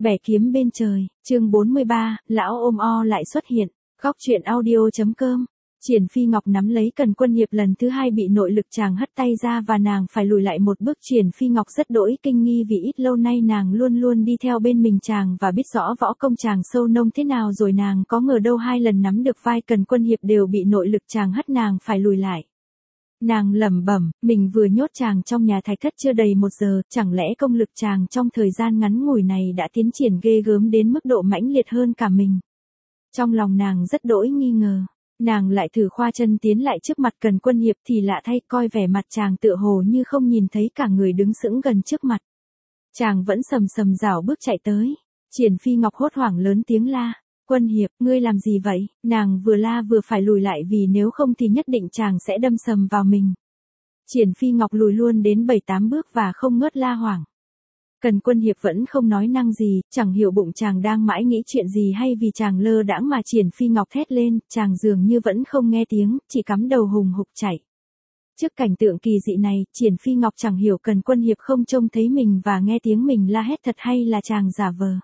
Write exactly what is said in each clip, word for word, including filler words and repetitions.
Bẻ kiếm bên trời, chương bốn mươi ba, lão ôm o lại xuất hiện. Góc truyện audio.com. Triển Phi Ngọc nắm lấy Cần Quân Hiệp lần thứ hai bị nội lực chàng hất tay ra và nàng phải lùi lại một bước. Triển Phi Ngọc rất đỗi kinh nghi vì ít lâu nay nàng luôn luôn đi theo bên mình chàng và biết rõ võ công chàng sâu nông thế nào rồi, nàng có ngờ đâu hai lần nắm được vai Cần Quân Hiệp đều bị nội lực chàng hất nàng phải lùi lại. Nàng lẩm bẩm, mình vừa nhốt chàng trong nhà thạch thất chưa đầy một giờ, chẳng lẽ công lực chàng trong thời gian ngắn ngủi này đã tiến triển ghê gớm đến mức độ mãnh liệt hơn cả mình. Trong lòng nàng rất đỗi nghi ngờ, nàng lại thử khoa chân tiến lại trước mặt Cần Quân Hiệp thì lạ thay coi vẻ mặt chàng tựa hồ như không nhìn thấy cả người đứng sững gần trước mặt. Chàng vẫn sầm sầm rảo bước chạy tới. Triển Phi Ngọc hốt hoảng lớn tiếng la. Quân Hiệp, ngươi làm gì vậy? Nàng vừa la vừa phải lùi lại vì nếu không thì nhất định chàng sẽ đâm sầm vào mình. Triển Phi Ngọc lùi luôn đến bảy tám bước và không ngớt la hoảng. Cần Quân Hiệp vẫn không nói năng gì, chẳng hiểu bụng chàng đang mãi nghĩ chuyện gì hay vì chàng lơ đãng mà Triển Phi Ngọc thét lên, chàng dường như vẫn không nghe tiếng, chỉ cắm đầu hùng hục chạy. Trước cảnh tượng kỳ dị này, Triển Phi Ngọc chẳng hiểu Cần Quân Hiệp không trông thấy mình và nghe tiếng mình la hét thật hay là chàng giả vờ.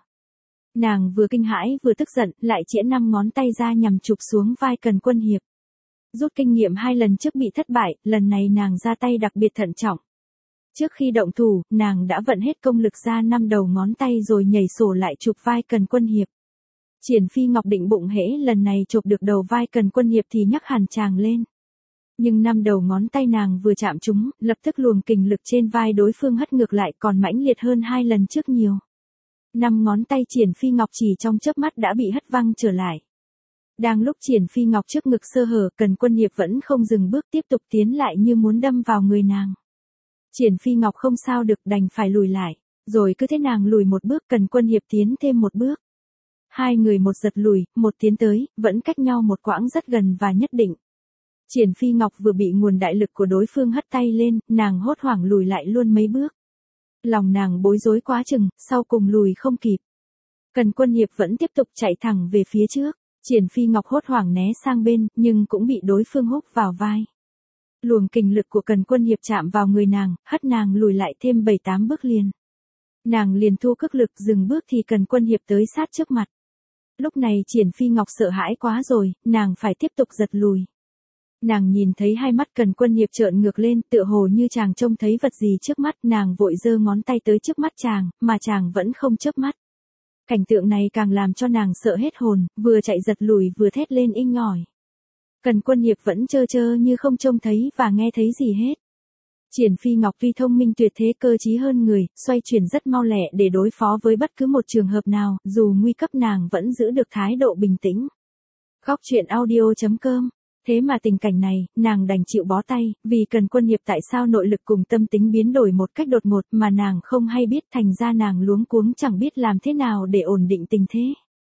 Nàng vừa kinh hãi vừa tức giận, lại chĩa năm ngón tay ra nhằm chụp xuống vai Cần Quân Hiệp. Rút kinh nghiệm hai lần trước bị thất bại, lần này nàng ra tay đặc biệt thận trọng. Trước khi động thủ, nàng đã vận hết công lực ra năm đầu ngón tay rồi nhảy sổ lại chụp vai Cần Quân Hiệp. Triển Phi Ngọc định bụng hễ lần này chụp được đầu vai Cần Quân Hiệp thì nhắc hẳn chàng lên. Nhưng năm đầu ngón tay nàng vừa chạm chúng, lập tức luồng kình lực trên vai đối phương hất ngược lại còn mãnh liệt hơn hai lần trước nhiều. Năm ngón tay Triển Phi Ngọc chỉ trong chớp mắt đã bị hất văng trở lại. Đang lúc Triển Phi Ngọc trước ngực sơ hở, Cần Quân Hiệp vẫn không dừng bước tiếp tục tiến lại như muốn đâm vào người nàng. Triển Phi Ngọc không sao được đành phải lùi lại, rồi cứ thế nàng lùi một bước, Cần Quân Hiệp tiến thêm một bước. Hai người một giật lùi, một tiến tới, vẫn cách nhau một quãng rất gần và nhất định. Triển Phi Ngọc vừa bị nguồn đại lực của đối phương hất tay lên, nàng hốt hoảng lùi lại luôn mấy bước. Lòng nàng bối rối quá chừng, sau cùng lùi không kịp. Cần Quân Hiệp vẫn tiếp tục chạy thẳng về phía trước. Triển Phi Ngọc hốt hoảng né sang bên, nhưng cũng bị đối phương húc vào vai. Luồng kình lực của Cần Quân Hiệp chạm vào người nàng, hất nàng lùi lại thêm bảy tám bước liền. Nàng liền thu cước lực dừng bước thì Cần Quân Hiệp tới sát trước mặt. Lúc này Triển Phi Ngọc sợ hãi quá rồi, nàng phải tiếp tục giật lùi. Nàng nhìn thấy hai mắt Cần Quân Hiệp trợn ngược lên, tựa hồ như chàng trông thấy vật gì trước mắt, nàng vội giơ ngón tay tới trước mắt chàng, mà chàng vẫn không chớp mắt. Cảnh tượng này càng làm cho nàng sợ hết hồn, vừa chạy giật lùi vừa thét lên inh ỏi. Cần Quân Hiệp vẫn trơ trơ như không trông thấy và nghe thấy gì hết. Triển Phi Ngọc tuy thông minh tuyệt thế cơ trí hơn người, xoay chuyển rất mau lẹ để đối phó với bất cứ một trường hợp nào, dù nguy cấp nàng vẫn giữ được thái độ bình tĩnh. Góc truyện audio.com. Thế mà tình cảnh này, nàng đành chịu bó tay, vì Cần Quân Hiệp tại sao nội lực cùng tâm tính biến đổi một cách đột ngột mà nàng không hay biết, thành ra nàng luống cuống chẳng biết làm thế nào để ổn định tình thế.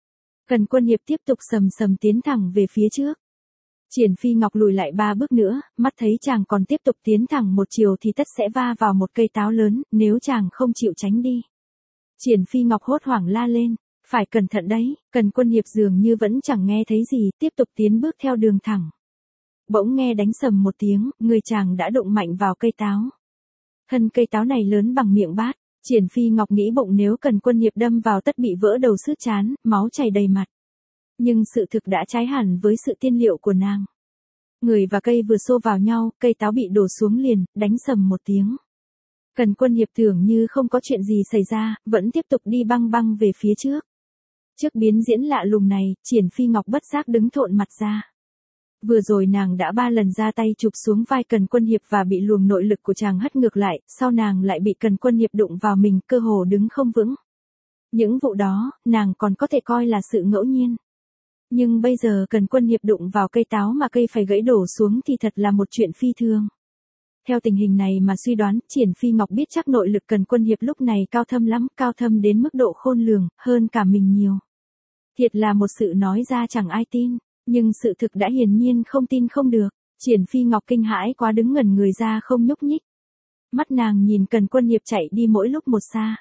Cần Quân Hiệp tiếp tục sầm sầm tiến thẳng về phía trước. Triển Phi Ngọc lùi lại ba bước nữa, mắt thấy chàng còn tiếp tục tiến thẳng một chiều thì tất sẽ va vào một cây táo lớn, nếu chàng không chịu tránh đi. Triển Phi Ngọc hốt hoảng la lên, phải cẩn thận đấy. Cần Quân Hiệp dường như vẫn chẳng nghe thấy gì, tiếp tục tiến bước theo đường thẳng. Bỗng nghe đánh sầm một tiếng, người chàng đã đụng mạnh vào cây táo. Thân cây táo này lớn bằng miệng bát, Triển Phi Ngọc nghĩ bụng nếu Cần Quân Hiệp đâm vào tất bị vỡ đầu sứt trán, máu chảy đầy mặt. Nhưng sự thực đã trái hẳn với sự tiên liệu của nàng. Người và cây vừa xô vào nhau, cây táo bị đổ xuống liền, đánh sầm một tiếng. Cần Quân Hiệp tưởng như không có chuyện gì xảy ra, vẫn tiếp tục đi băng băng về phía trước. Trước biến diễn lạ lùng này, Triển Phi Ngọc bất giác đứng thộn mặt ra. Vừa rồi nàng đã ba lần ra tay chụp xuống vai Cần Quân Hiệp và bị luồng nội lực của chàng hất ngược lại, sau nàng lại bị Cần Quân Hiệp đụng vào mình, cơ hồ đứng không vững. Những vụ đó, nàng còn có thể coi là sự ngẫu nhiên. Nhưng bây giờ Cần Quân Hiệp đụng vào cây táo mà cây phải gãy đổ xuống thì thật là một chuyện phi thường. Theo tình hình này mà suy đoán, Triển Phi Ngọc biết chắc nội lực Cần Quân Hiệp lúc này cao thâm lắm, cao thâm đến mức độ khôn lường, hơn cả mình nhiều. Thiệt là một sự nói ra chẳng ai tin. Nhưng sự thực đã hiển nhiên không tin không được. Triển Phi Ngọc kinh hãi quá đứng ngẩn người ra không nhúc nhích. Mắt nàng nhìn Cần Quân Hiệp chạy đi mỗi lúc một xa.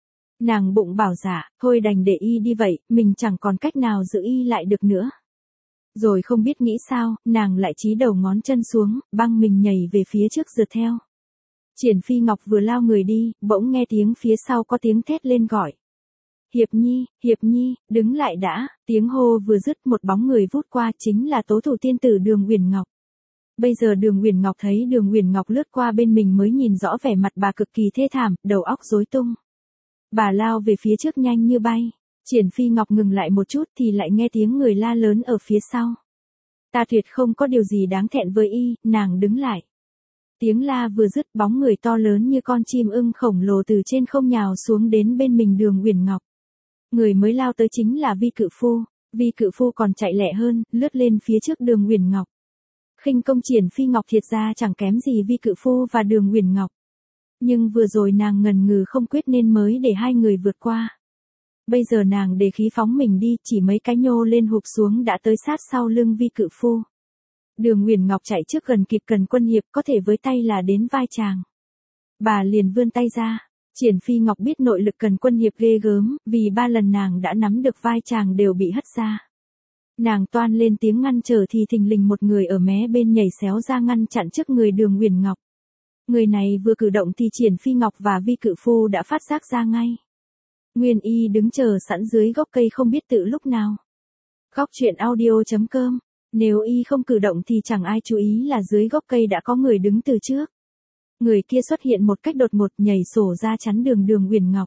Nàng bụng bảo dạ, thôi đành để y đi vậy, mình chẳng còn cách nào giữ y lại được nữa. Rồi không biết nghĩ sao, nàng lại chí đầu ngón chân xuống, băng mình nhảy về phía trước rượt theo. Triển Phi Ngọc vừa lao người đi, bỗng nghe tiếng phía sau có tiếng thét lên gọi. Hiệp Nhi, Hiệp Nhi, đứng lại đã, tiếng hô vừa dứt một bóng người vút qua chính là tố thủ tiên tử Đường Uyển Ngọc. Bây giờ Đường Uyển Ngọc thấy Đường Uyển Ngọc lướt qua bên mình mới nhìn rõ vẻ mặt bà cực kỳ thê thảm, đầu óc rối tung. Bà lao về phía trước nhanh như bay. Triển Phi Ngọc ngừng lại một chút thì lại nghe tiếng người la lớn ở phía sau. Ta tuyệt không có điều gì đáng thẹn với y, nàng đứng lại. Tiếng la vừa dứt bóng người to lớn như con chim ưng khổng lồ từ trên không nhào xuống đến bên mình Đường Uyển Ngọc. Người mới lao tới chính là Vi Cự Phu. Vi Cự Phu còn chạy lẹ hơn, lướt lên phía trước Đường Uyển Ngọc. Khinh công Triển Phi Ngọc thiệt ra chẳng kém gì Vi Cự Phu và Đường Uyển Ngọc. Nhưng vừa rồi nàng ngần ngừ không quyết nên mới để hai người vượt qua. Bây giờ nàng để khí phóng mình đi, chỉ mấy cái nhô lên hụp xuống đã tới sát sau lưng Vi Cự Phu. Đường Uyển Ngọc chạy trước gần kịp Cần Quân Hiệp, có thể với tay là đến vai chàng. Bà liền vươn tay ra. Triển Phi Ngọc biết nội lực Cần Quân Hiệp ghê gớm, vì ba lần nàng đã nắm được vai chàng đều bị hất ra. Nàng toan lên tiếng ngăn trở thì thình lình một người ở mé bên nhảy xéo ra ngăn chặn trước người Đường Uyển Ngọc. Người này vừa cử động thì Triển Phi Ngọc và Vi Cự Phu đã phát giác ra ngay. Nguyên y đứng chờ sẵn dưới gốc cây không biết tự lúc nào. Góc truyện audio chấm com. Nếu y không cử động thì chẳng ai chú ý là dưới gốc cây đã có người đứng từ trước. Người kia xuất hiện một cách đột ngột nhảy sổ ra chắn đường Đường Uyển Ngọc.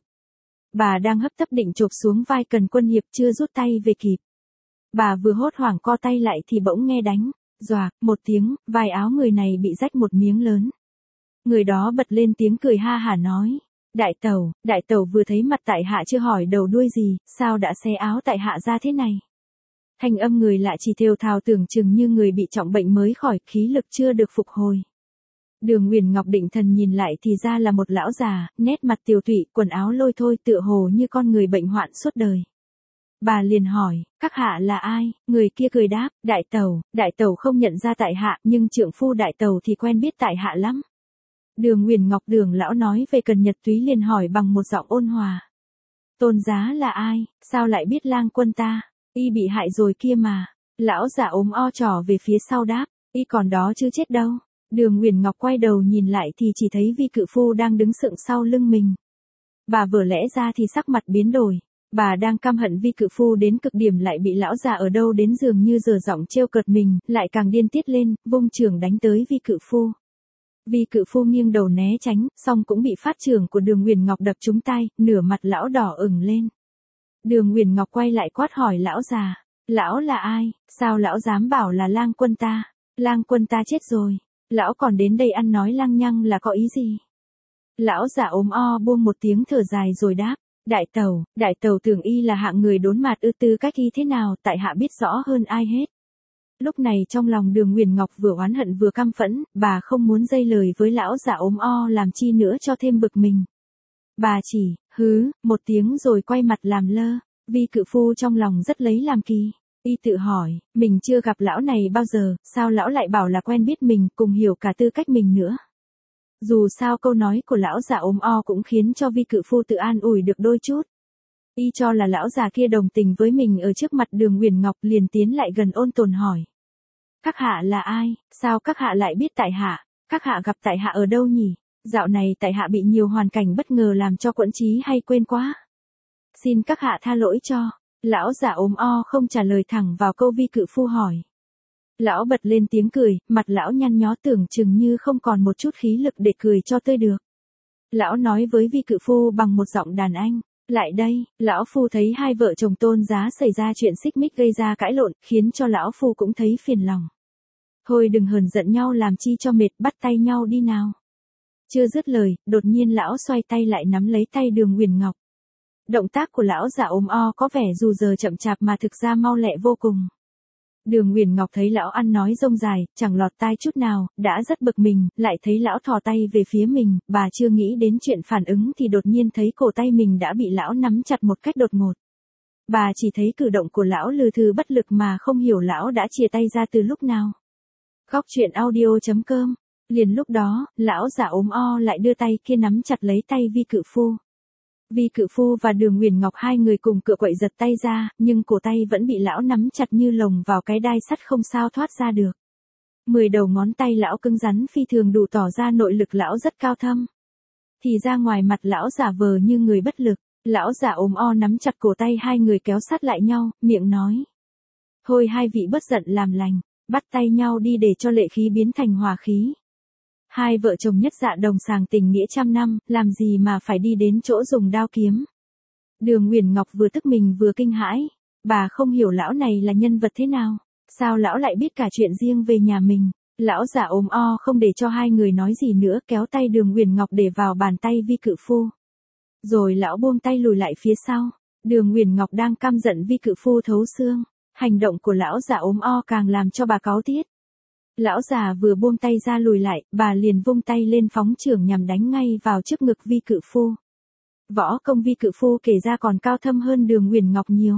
Bà đang hấp tấp định chộp xuống vai Cần Quân Hiệp chưa rút tay về kịp. Bà vừa hốt hoảng co tay lại thì bỗng nghe đánh, doạc, một tiếng, vai áo người này bị rách một miếng lớn. Người đó bật lên tiếng cười ha hả nói. Đại tẩu, đại tẩu vừa thấy mặt tại hạ chưa hỏi đầu đuôi gì, sao đã xé áo tại hạ ra thế này? Thanh âm người lạ chỉ thều thào tưởng chừng như người bị trọng bệnh mới khỏi, khí lực chưa được phục hồi. Đường Uyển Ngọc định thần nhìn lại thì ra là một lão già, nét mặt tiều tụy, quần áo lôi thôi tựa hồ như con người bệnh hoạn suốt đời. Bà liền hỏi, các hạ là ai? Người kia cười đáp, đại tẩu, đại tẩu không nhận ra tại hạ, nhưng trượng phu đại tẩu thì quen biết tại hạ lắm. Đường Uyển Ngọc Đường lão nói về Cần Nhật Túy liền hỏi bằng một giọng ôn hòa. Tôn giá là ai, sao lại biết lang quân ta, y bị hại rồi kia mà. Lão giả ốm o trỏ về phía sau đáp, y còn đó chứ chết đâu. Đường Uyển Ngọc quay đầu nhìn lại thì chỉ thấy Vi Cự Phu đang đứng sững sau lưng mình. Bà vừa lẽ ra thì sắc mặt biến đổi. Bà đang căm hận Vi Cự Phu đến cực điểm lại bị lão già ở đâu đến dường như giờ giọng trêu cợt mình, lại càng điên tiết lên, vung chưởng đánh tới Vi Cự Phu. Vi Cự Phu nghiêng đầu né tránh, xong cũng bị phát chưởng của Đường Uyển Ngọc đập trúng tay, nửa mặt lão đỏ ửng lên. Đường Uyển Ngọc quay lại quát hỏi lão già, lão là ai, sao lão dám bảo là lang quân ta, lang quân ta chết rồi, lão còn đến đây ăn nói lăng nhăng là có ý gì? Lão già ốm o buông một tiếng thở dài rồi đáp, đại tẩu, đại tẩu tưởng y là hạng người đốn mạt ư, tư cách y thế nào tại hạ biết rõ hơn ai hết. Lúc này trong lòng Đường Uyển Ngọc vừa oán hận vừa căm phẫn, bà không muốn dây lời với lão già ốm o làm chi nữa cho thêm bực mình. Bà chỉ, hứ, một tiếng rồi quay mặt làm lơ. Vi Cự Phu trong lòng rất lấy làm kỳ. Y tự hỏi, mình chưa gặp lão này bao giờ, sao lão lại bảo là quen biết mình, cùng hiểu cả tư cách mình nữa. Dù sao câu nói của lão già ốm o cũng khiến cho Vi Cự Phu tự an ủi được đôi chút. Y cho là lão già kia đồng tình với mình ở trước mặt Đường Uyển Ngọc liền tiến lại gần ôn tồn hỏi. Các hạ là ai, sao các hạ lại biết tại hạ, các hạ gặp tại hạ ở đâu nhỉ? Dạo này tại hạ bị nhiều hoàn cảnh bất ngờ làm cho quẫn trí hay quên quá. Xin các hạ tha lỗi cho. Lão già ốm o không trả lời thẳng vào câu Vi Cự Phu hỏi. Lão bật lên tiếng cười, mặt lão nhăn nhó tưởng chừng như không còn một chút khí lực để cười cho tươi được. Lão nói với Vi Cự Phu bằng một giọng đàn anh. Lại đây, lão phu thấy hai vợ chồng Tôn giá xảy ra chuyện xích mích gây ra cãi lộn, khiến cho lão phu cũng thấy phiền lòng. Thôi đừng hờn giận nhau làm chi cho mệt, bắt tay nhau đi nào. Chưa dứt lời, đột nhiên lão xoay tay lại nắm lấy tay Đường Uyển Ngọc. Động tác của lão già ốm o có vẻ dù giờ chậm chạp mà thực ra mau lẹ vô cùng. Đường Uyển Ngọc thấy lão ăn nói rông dài, chẳng lọt tai chút nào, đã rất bực mình, lại thấy lão thò tay về phía mình, bà chưa nghĩ đến chuyện phản ứng thì đột nhiên thấy cổ tay mình đã bị lão nắm chặt một cách đột ngột. Bà chỉ thấy cử động của lão lừ thừ bất lực mà không hiểu lão đã chia tay ra từ lúc nào. Góc truyện audio chấm com. Liền lúc đó, lão già ốm o lại đưa tay kia nắm chặt lấy tay Vi Cự Phu. Vi Cự Phu và Đường Uyển Ngọc hai người cùng cựa quậy giật tay ra, nhưng cổ tay vẫn bị lão nắm chặt như lồng vào cái đai sắt không sao thoát ra được. Mười đầu ngón tay lão cứng rắn phi thường đủ tỏ ra nội lực lão rất cao thâm. Thì ra ngoài mặt lão giả vờ như người bất lực, Lão già ốm o nắm chặt cổ tay hai người kéo sát lại nhau, miệng nói. Thôi hai vị bớt giận làm lành, bắt tay nhau đi để cho lệ khí biến thành hòa khí. Hai vợ chồng nhất dạ đồng sàng tình nghĩa trăm năm, làm gì mà phải đi đến chỗ dùng đao kiếm. Đường Uyển Ngọc vừa tức mình vừa kinh hãi, bà không hiểu lão này là nhân vật thế nào, sao lão lại biết cả chuyện riêng về nhà mình. Lão già ốm o không để cho hai người nói gì nữa, kéo tay Đường Uyển Ngọc để vào bàn tay Vi Cự Phu. Rồi lão buông tay lùi lại phía sau. Đường Uyển Ngọc đang căm giận Vi Cự Phu thấu xương, hành động của lão già ốm o càng làm cho bà cáu tiết. Lão già vừa buông tay ra lùi lại, bà liền vung tay lên phóng chưởng nhằm đánh ngay vào trước ngực Vi Cự Phu. Võ công Vi Cự Phu kể ra còn cao thâm hơn Đường Uyển Ngọc nhiều.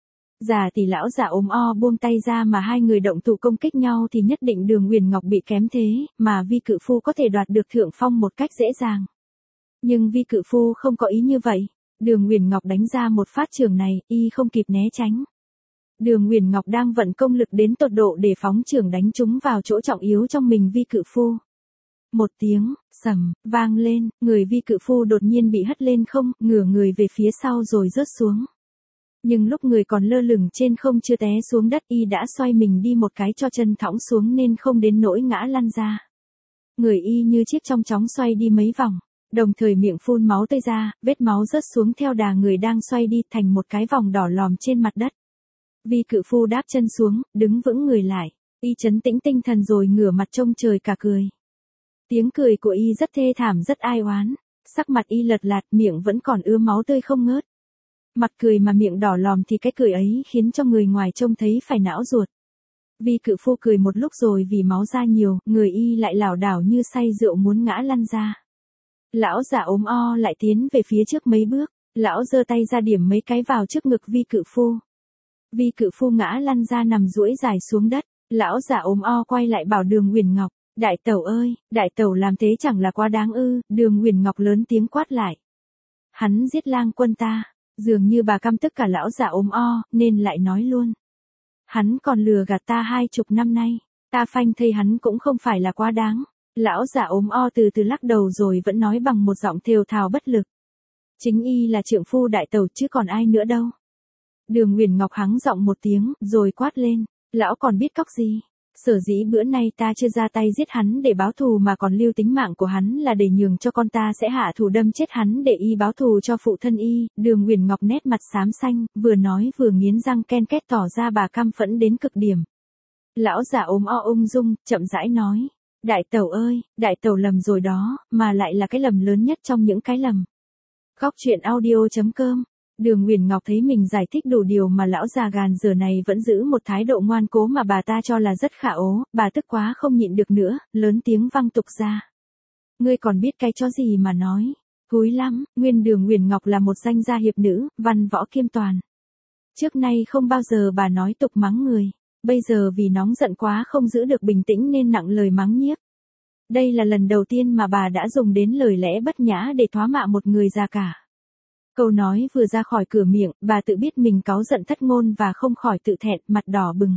Già thì lão già ốm o buông tay ra mà hai người động thủ công kích nhau thì nhất định Đường Uyển Ngọc bị kém thế, mà Vi Cự Phu có thể đoạt được thượng phong một cách dễ dàng. Nhưng Vi Cự Phu không có ý như vậy. Đường Uyển Ngọc đánh ra một phát chưởng này, y không kịp né tránh. Đường Uyển Ngọc đang vận công lực đến tột độ để phóng chưởng đánh trúng vào chỗ trọng yếu trong mình Vi Cự Phu. Một tiếng sầm vang lên, người Vi Cự Phu đột nhiên bị hất lên không, ngửa người về phía sau rồi rớt xuống. Nhưng lúc người còn lơ lửng trên không chưa té xuống đất, y đã xoay mình đi một cái cho chân thõng xuống nên không đến nỗi ngã lăn ra. Người y như chiếc trong chóng xoay đi mấy vòng, đồng thời miệng phun máu tươi ra, vết máu rớt xuống theo đà người đang xoay đi thành một cái vòng đỏ lòm trên mặt đất. Vi Cự Phu đáp chân xuống, đứng vững người lại, y trấn tĩnh tinh thần rồi ngửa mặt trông trời cả cười. Tiếng cười của y rất thê thảm rất ai oán, sắc mặt y lật lạt, miệng vẫn còn ứa máu tươi không ngớt. Mặt cười mà miệng đỏ lòm thì cái cười ấy khiến cho người ngoài trông thấy phải não ruột. Vi Cự Phu cười một lúc rồi vì máu ra nhiều, người y lại lảo đảo như say rượu muốn ngã lăn ra. Lão già ốm o lại tiến về phía trước mấy bước, lão giơ tay ra điểm mấy cái vào trước ngực Vi Cự Phu. Vi Cự Phu ngã lăn ra nằm duỗi dài xuống đất, lão già ốm o quay lại bảo Đường Uyển Ngọc, đại tẩu ơi, đại tẩu làm thế chẳng là quá đáng ư? Đường Uyển Ngọc lớn tiếng quát lại. Hắn giết lang quân ta, dường như bà căm tức cả lão già ốm o, nên lại nói luôn. Hắn còn lừa gạt ta hai chục năm nay, ta phanh thây hắn cũng không phải là quá đáng. Lão già ốm o từ từ lắc đầu rồi vẫn nói bằng một giọng thều thào bất lực. Chính y là trượng phu đại tẩu chứ còn ai nữa đâu. Đường Uyển Ngọc hắng giọng một tiếng, rồi quát lên, lão còn biết cóc gì? Sở dĩ bữa nay ta chưa ra tay giết hắn để báo thù mà còn lưu tính mạng của hắn là để nhường cho con ta sẽ hạ thủ đâm chết hắn để y báo thù cho phụ thân y. Đường Uyển Ngọc nét mặt xám xanh, vừa nói vừa nghiến răng ken két tỏ ra bà căm phẫn đến cực điểm. Lão già ốm o ung dung, chậm rãi nói, đại tẩu ơi, đại tẩu lầm rồi đó, mà lại là cái lầm lớn nhất trong những cái lầm. Góc truyện audio chấm com. Đường Uyển Ngọc thấy mình giải thích đủ điều mà lão già gàn giờ này vẫn giữ một thái độ ngoan cố mà bà ta cho là rất khả ố, bà tức quá không nhịn được nữa, lớn tiếng văng tục ra. Ngươi còn biết cái chó gì mà nói, húi lắm, nguyên Đường Uyển Ngọc là một danh gia hiệp nữ, văn võ kiêm toàn. Trước nay không bao giờ bà nói tục mắng người, bây giờ vì nóng giận quá không giữ được bình tĩnh nên nặng lời mắng nhiếc. Đây là lần đầu tiên mà bà đã dùng đến lời lẽ bất nhã để thoá mạ một người già cả. Câu nói vừa ra khỏi cửa miệng, bà tự biết mình cáu giận thất ngôn và không khỏi tự thẹn, mặt đỏ bừng.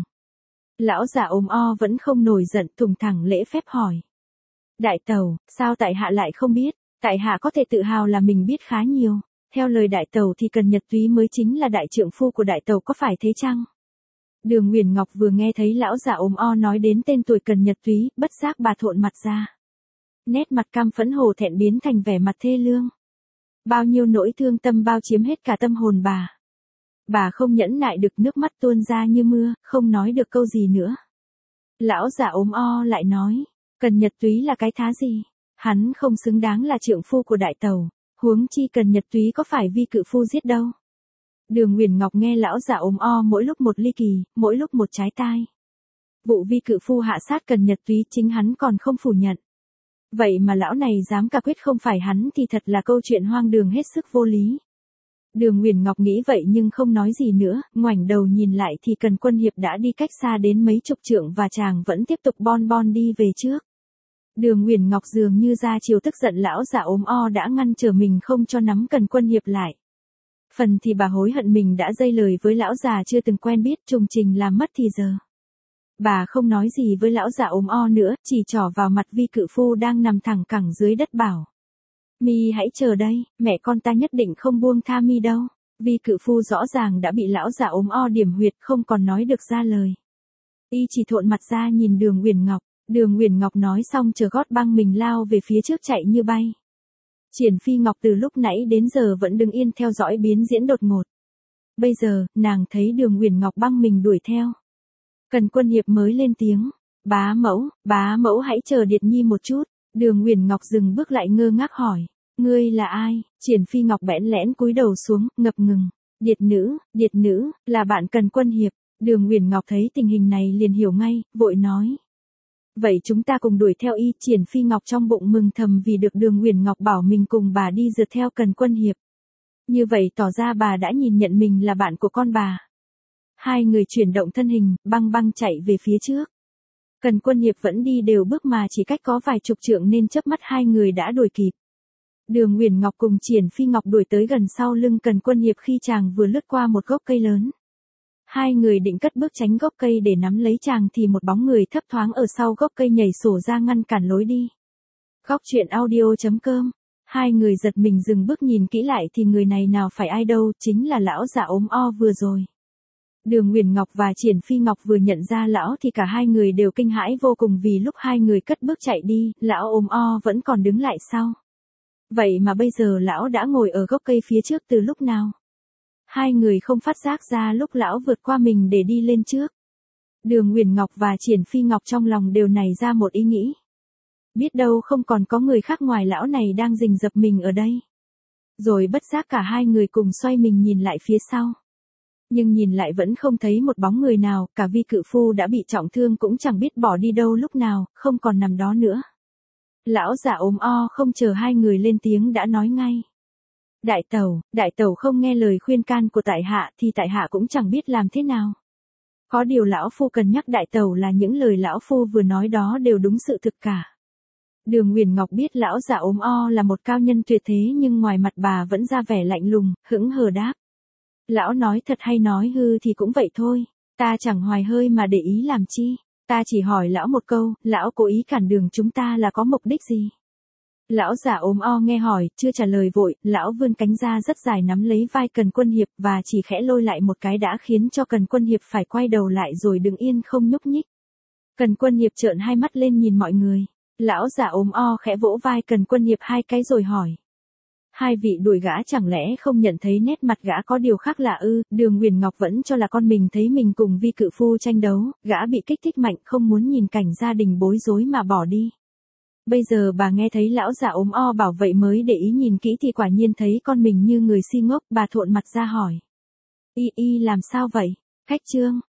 Lão già ốm o vẫn không nổi giận, thùng thẳng lễ phép hỏi. Đại tẩu, sao tại hạ lại không biết? Tại hạ có thể tự hào là mình biết khá nhiều. Theo lời đại tẩu thì Cần Nhật Túy mới chính là đại trượng phu của đại tẩu, có phải thế chăng? Đường Uyển Ngọc vừa nghe thấy lão già ốm o nói đến tên tuổi Cần Nhật Túy, bất giác bà thộn mặt ra. Nét mặt cam phẫn hổ thẹn biến thành vẻ mặt thê lương. Bao nhiêu nỗi thương tâm bao chiếm hết cả tâm hồn bà. Bà không nhẫn nại được, nước mắt tuôn ra như mưa, không nói được câu gì nữa. Lão già ốm o lại nói, Cần Nhật Túy là cái thá gì? Hắn không xứng đáng là trượng phu của đại tẩu, huống chi Cần Nhật Túy có phải Vi Cự Phu giết đâu. Đường Uyển Ngọc nghe lão già ốm o mỗi lúc một ly kỳ, mỗi lúc một trái tai. Vụ Vi Cự Phu hạ sát Cần Nhật Túy chính hắn còn không phủ nhận. Vậy mà lão này dám cả quyết không phải hắn thì thật là câu chuyện hoang đường hết sức vô lý. Đường Uyển Ngọc nghĩ vậy nhưng không nói gì nữa, ngoảnh đầu nhìn lại thì Cần Quân Hiệp đã đi cách xa đến mấy chục trượng và chàng vẫn tiếp tục bon bon đi về trước. Đường Uyển Ngọc dường như ra chiều tức giận lão già ốm o đã ngăn trở mình không cho nắm Cần Quân Hiệp lại. Phần thì bà hối hận mình đã dây lời với lão già chưa từng quen biết, trùng trình làm mất thì giờ. Bà không nói gì với lão già ốm o nữa, chỉ trỏ vào mặt Vi Cự Phu đang nằm thẳng cẳng dưới đất bảo. Mi hãy chờ đây, mẹ con ta nhất định không buông tha mi đâu. Vi cự phu rõ ràng đã bị lão già ốm o điểm huyệt không còn nói được ra lời. Y chỉ thộn mặt ra nhìn Đường Uyển Ngọc, Đường Uyển Ngọc nói xong chờ gót băng mình lao về phía trước chạy như bay. Triển Phi Ngọc từ lúc nãy đến giờ vẫn đứng yên theo dõi biến diễn đột ngột. Bây giờ, nàng thấy Đường Uyển Ngọc băng mình đuổi theo. Cần Quân Hiệp mới lên tiếng, bá mẫu, bá mẫu hãy chờ Điệt Nhi một chút. Đường Uyển Ngọc dừng bước lại ngơ ngác hỏi, ngươi là ai? Triển Phi Ngọc bẽn lẽn cúi đầu xuống, ngập ngừng, Điệt nữ, Điệt nữ, là bạn Cần Quân Hiệp. Đường Uyển Ngọc thấy tình hình này liền hiểu ngay, vội nói. Vậy chúng ta cùng đuổi theo y. Triển Phi Ngọc trong bụng mừng thầm vì được Đường Uyển Ngọc bảo mình cùng bà đi rượt theo Cần Quân Hiệp. Như vậy tỏ ra bà đã nhìn nhận mình là bạn của con bà. Hai người chuyển động thân hình, băng băng chạy về phía trước. Cần Quân Hiệp vẫn đi đều bước mà chỉ cách có vài chục trượng nên chớp mắt hai người đã đuổi kịp. Đường Uyển Ngọc cùng Triển Phi Ngọc đuổi tới gần sau lưng Cần Quân Hiệp khi chàng vừa lướt qua một gốc cây lớn. Hai người định cất bước tránh gốc cây để nắm lấy chàng thì một bóng người thấp thoáng ở sau gốc cây nhảy sổ ra ngăn cản lối đi. Góc truyện audio chấm com. Hai người giật mình dừng bước nhìn kỹ lại thì người này nào phải ai đâu, chính là lão già ốm o vừa rồi. Đường Uyển Ngọc và Triển Phi Ngọc vừa nhận ra lão thì cả hai người đều kinh hãi vô cùng vì lúc hai người cất bước chạy đi, lão ốm o vẫn còn đứng lại sau. Vậy mà bây giờ lão đã ngồi ở gốc cây phía trước từ lúc nào? Hai người không phát giác ra lúc lão vượt qua mình để đi lên trước. Đường Uyển Ngọc và Triển Phi Ngọc trong lòng đều nảy ra một ý nghĩ. Biết đâu không còn có người khác ngoài lão này đang rình rập mình ở đây. Rồi bất giác cả hai người cùng xoay mình nhìn lại phía sau. Nhưng nhìn lại vẫn không thấy một bóng người nào, cả Vi cự phu đã bị trọng thương cũng chẳng biết bỏ đi đâu lúc nào, không còn nằm đó nữa. Lão già ốm o không chờ hai người lên tiếng đã nói ngay. Đại tẩu, đại tẩu không nghe lời khuyên can của tại hạ thì tại hạ cũng chẳng biết làm thế nào. Có điều lão phu cần nhắc đại tẩu là những lời lão phu vừa nói đó đều đúng sự thực cả. Đường Uyển Ngọc biết lão già ốm o là một cao nhân tuyệt thế nhưng ngoài mặt bà vẫn ra vẻ lạnh lùng, hững hờ đáp. Lão nói thật hay nói hư thì cũng vậy thôi, ta chẳng hoài hơi mà để ý làm chi, ta chỉ hỏi lão một câu, lão cố ý cản đường chúng ta là có mục đích gì? Lão già ốm o nghe hỏi, chưa trả lời vội, lão vươn cánh ra rất dài nắm lấy vai Cần Quân Hiệp và chỉ khẽ lôi lại một cái đã khiến cho Cần Quân Hiệp phải quay đầu lại rồi đứng yên không nhúc nhích. Cần Quân Hiệp trợn hai mắt lên nhìn mọi người, lão già ốm o khẽ vỗ vai Cần Quân Hiệp hai cái rồi hỏi. Hai vị đuổi gã chẳng lẽ không nhận thấy nét mặt gã có điều khác lạ ư? Đường Uyển Ngọc vẫn cho là con mình thấy mình cùng Vi cự phu tranh đấu, gã bị kích thích mạnh không muốn nhìn cảnh gia đình bối rối mà bỏ đi. Bây giờ bà nghe thấy lão già ốm o bảo vậy mới để ý nhìn kỹ thì quả nhiên thấy con mình như người si ngốc, bà thộn mặt ra hỏi. Y y làm sao vậy? Khách Trương,